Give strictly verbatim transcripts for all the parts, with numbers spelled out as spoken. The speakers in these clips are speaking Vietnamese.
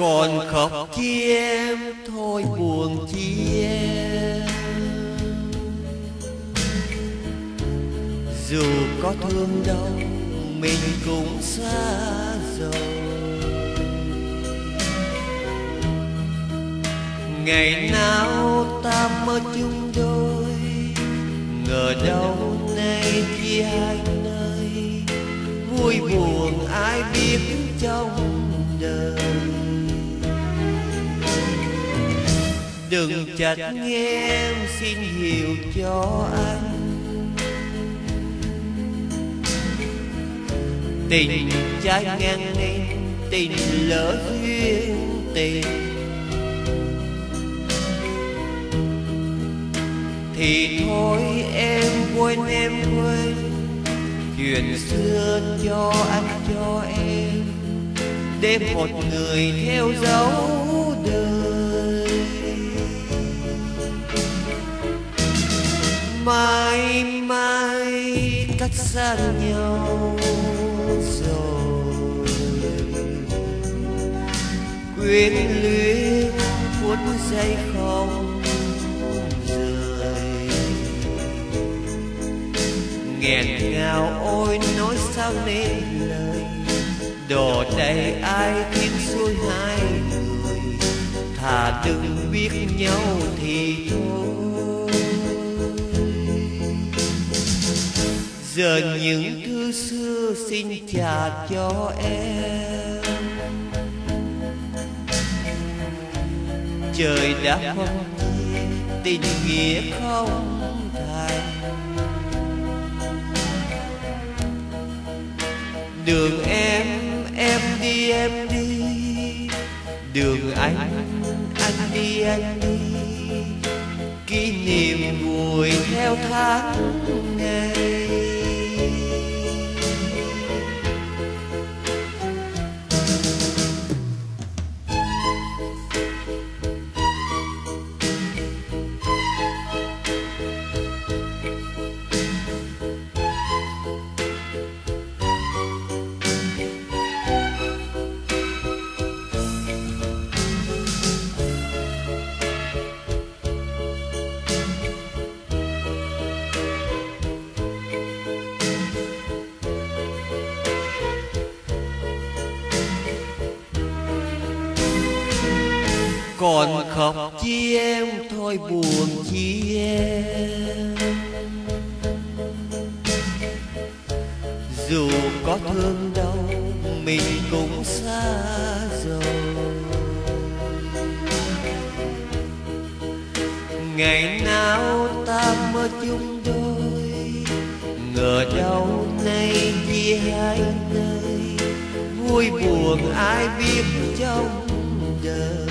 Còn khóc chi em, thôi buồn chi em. Dù có thương đâu, mình cũng xa rồi. Ngày nào ta mơ chung đôi, ngờ đâu nay chia hai nơi. Vui buồn ai biết trong đời. Đừng trách nghe em, xin hiểu cho anh. Tình trái ngang nên tình lỡ duyên tình. Thì thôi em quên em quên chuyện xưa cho anh cho em, để một người theo dấu đời. Mai mai cách xa nhau rồi, quyến luyến phút giây không rời. Nghẹn ngào ôi nói sao nên lời, đổ đầy ai khiến xuôi hai người. Thà đừng biết nhau thì thôi. Giờ những thư xưa xin trả cho em. Trời đã phân chia, tình nghĩa không thành. Đường em, em đi em đi. Đường anh, anh đi anh đi. Kỷ niệm vùi theo tháng ngày. Còn khóc chi em, thôi buồn chi em. Dù có thương đâu, mình cũng xa rồi. Ngày nào ta mơ chung đôi, ngờ đâu nay chia hai nơi. Vui buồn ai biết trong đời.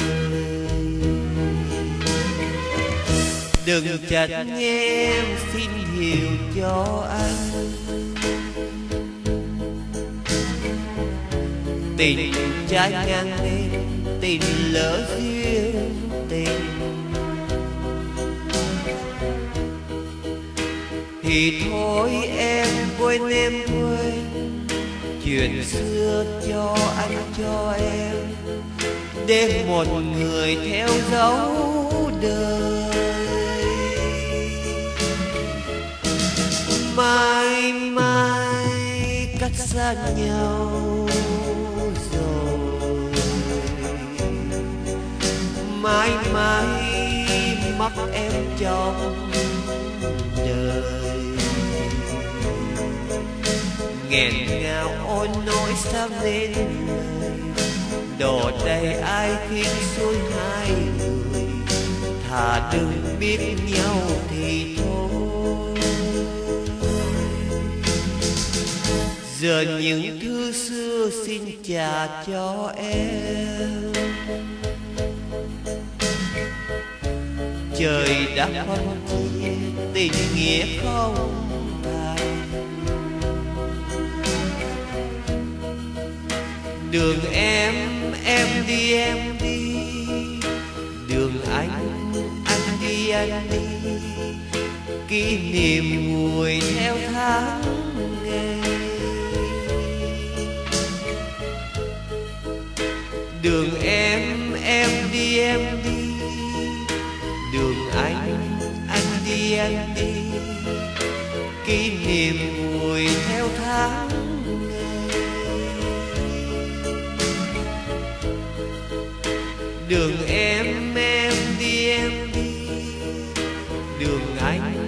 Đừng trách nghe em, xin hiểu cho anh. Tình trái ngang nên tình lỡ duyên tình. Thì thôi em quên em quên chuyện xưa cho anh cho em, để một người theo dấu đời. Mai mai cách xa nhau rồi, mãi mãi mất em trong đời. Nghẹn ngào ôi nói sao nên lời, đổ đầy ai khiến xuôi hai người. Thà đừng biết nhau thì thôi. Giờ những thư xưa xin trả cho em. Trời đã phân chia, tình nghĩa không thành. Đường em, em đi em đi. Đường anh, anh đi anh đi. Kỷ niệm vùi theo tháng ngày. Đường em, đi em đi, đường anh anh đi anh đi, kỷ niệm mùi theo tháng ngày. Đường em em đi em đi, đường anh